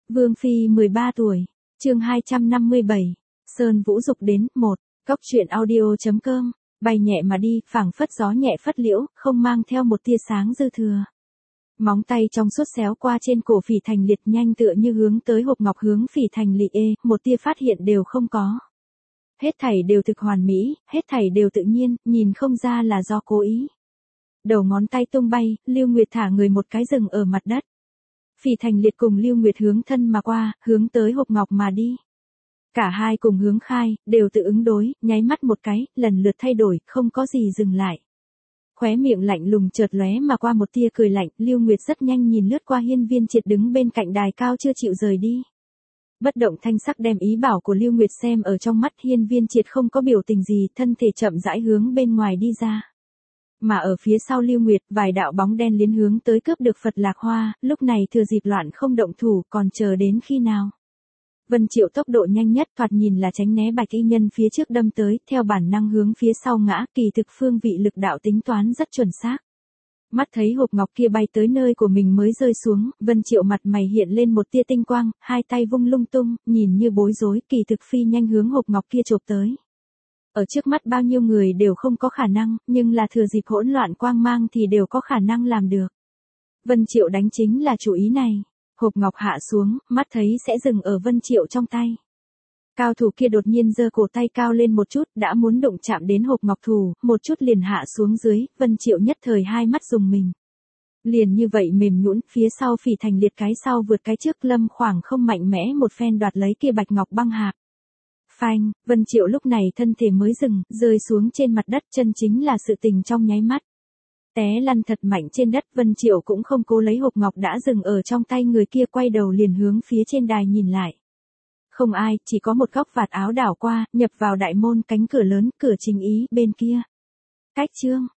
Vương Phi 13 tuổi, chương 257, Sơn Vũ Dục đến, 1, Cóc truyện audio.com, bay nhẹ mà đi, phảng phất gió nhẹ phất liễu, không mang theo một tia sáng dư thừa. Móng tay trong suốt xéo qua trên cổ Phỉ Thành Liệt nhanh tựa như hướng tới hộp ngọc hướng Phỉ Thành Liệt một tia phát hiện đều không có. Hết thảy đều thực hoàn mỹ, hết thảy đều tự nhiên, nhìn không ra là do cố ý. Đầu ngón tay tung bay, Lưu Nguyệt thả người một cái rừng ở mặt đất. Phỉ Thành Liệt cùng Lưu Nguyệt hướng thân mà qua, hướng tới hộp ngọc mà đi. Cả hai cùng hướng khai, đều tự ứng đối, nháy mắt một cái, lần lượt thay đổi, không có gì dừng lại. Khóe miệng lạnh lùng chợt lóe mà qua một tia cười lạnh, Lưu Nguyệt rất nhanh nhìn lướt qua Hiên Viên Triệt đứng bên cạnh đài cao chưa chịu rời đi. Bất động thanh sắc đem ý bảo của Lưu Nguyệt xem ở trong mắt, Hiên Viên Triệt không có biểu tình gì, thân thể chậm rãi hướng bên ngoài đi ra. Mà ở phía sau Lưu Nguyệt, vài đạo bóng đen liến hướng tới cướp được Phật Lạc Hoa, lúc này thừa dịp loạn không động thủ, còn chờ đến khi nào. Vân Triệu tốc độ nhanh nhất, thoạt nhìn là tránh né Bạch Y Nhân phía trước đâm tới, theo bản năng hướng phía sau ngã, kỳ thực phương vị lực đạo tính toán rất chuẩn xác. Mắt thấy hộp ngọc kia bay tới nơi của mình mới rơi xuống, Vân Triệu mặt mày hiện lên một tia tinh quang, hai tay vung lung tung, nhìn như bối rối, kỳ thực phi nhanh hướng hộp ngọc kia chộp tới. Ở trước mắt bao nhiêu người đều không có khả năng, nhưng là thừa dịp hỗn loạn quang mang thì đều có khả năng làm được. Vân Triệu đánh chính là chủ ý này. Hộp ngọc hạ xuống, mắt thấy sẽ dừng ở Vân Triệu trong tay. Cao thủ kia đột nhiên giơ cổ tay cao lên một chút, đã muốn đụng chạm đến hộp ngọc thủ, một chút liền hạ xuống dưới, Vân Triệu nhất thời hai mắt rùng mình. Liền như vậy mềm nhũn, phía sau Phỉ Thành Liệt cái sau vượt cái trước Lâm khoảng không mạnh mẽ một phen đoạt lấy kia bạch ngọc băng hạc. Phanh, Vân Triệu lúc này thân thể mới dừng, rơi xuống trên mặt đất, chân chính là sự tình trong nháy mắt. Té lăn thật mạnh trên đất, Vân Triệu cũng không cố lấy hộp ngọc đã dừng ở trong tay người kia, quay đầu liền hướng phía trên đài nhìn lại. Không ai, chỉ có một góc vạt áo đảo qua, nhập vào đại môn, cánh cửa lớn, cửa chính ý, bên kia. Cách chương,